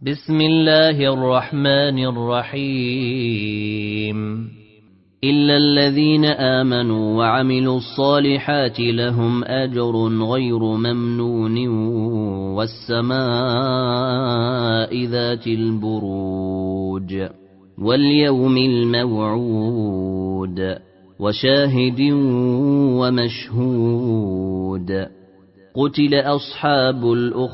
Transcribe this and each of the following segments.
بسم الله الرحمن الرحيم إلا الذين آمنوا وعملوا الصالحات لهم أجر غير ممنون والسماء ذات البروج واليوم الموعود وشاهد ومشهود قتل أصحاب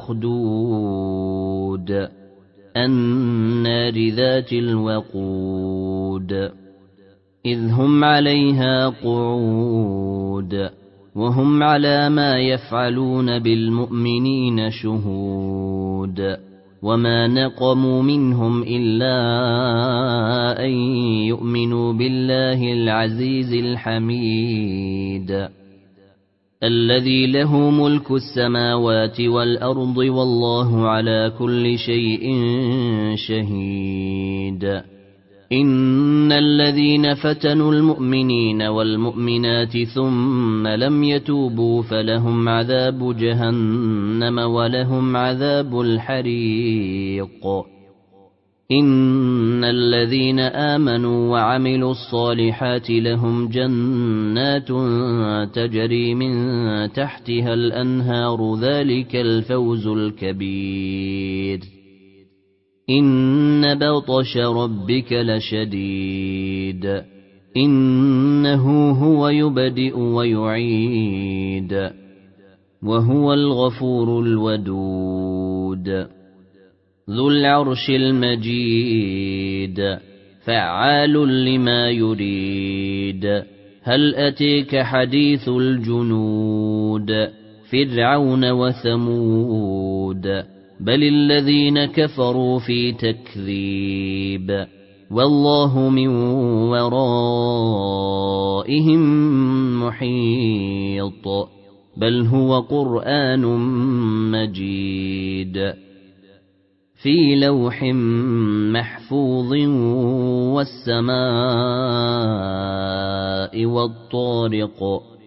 الأخدود النار ذات الوقود إذ هم عليها قعود وهم على ما يفعلون بالمؤمنين شهود وما نقموا منهم إلا أن يؤمنوا بالله العزيز الحميد الذي له ملك السماوات والأرض والله على كل شيء شهيد إن الذين فتنوا المؤمنين والمؤمنات ثم لم يتوبوا فلهم عذاب جهنم ولهم عذاب الحريق إن الذين آمنوا وعملوا الصالحات لهم جنات تجري من تحتها الأنهار ذلك الفوز الكبير إن بطش ربك لشديد إنه هو يبدئ ويعيد وهو الغفور الودود ذو العرش المجيد فعال لما يريد هل أتيك حديث الجنود فرعون وثمود بل الذين كفروا في تكذيب والله من ورائهم محيط بل هو قرآن مجيد في لوح محفوظ والسماء والطارق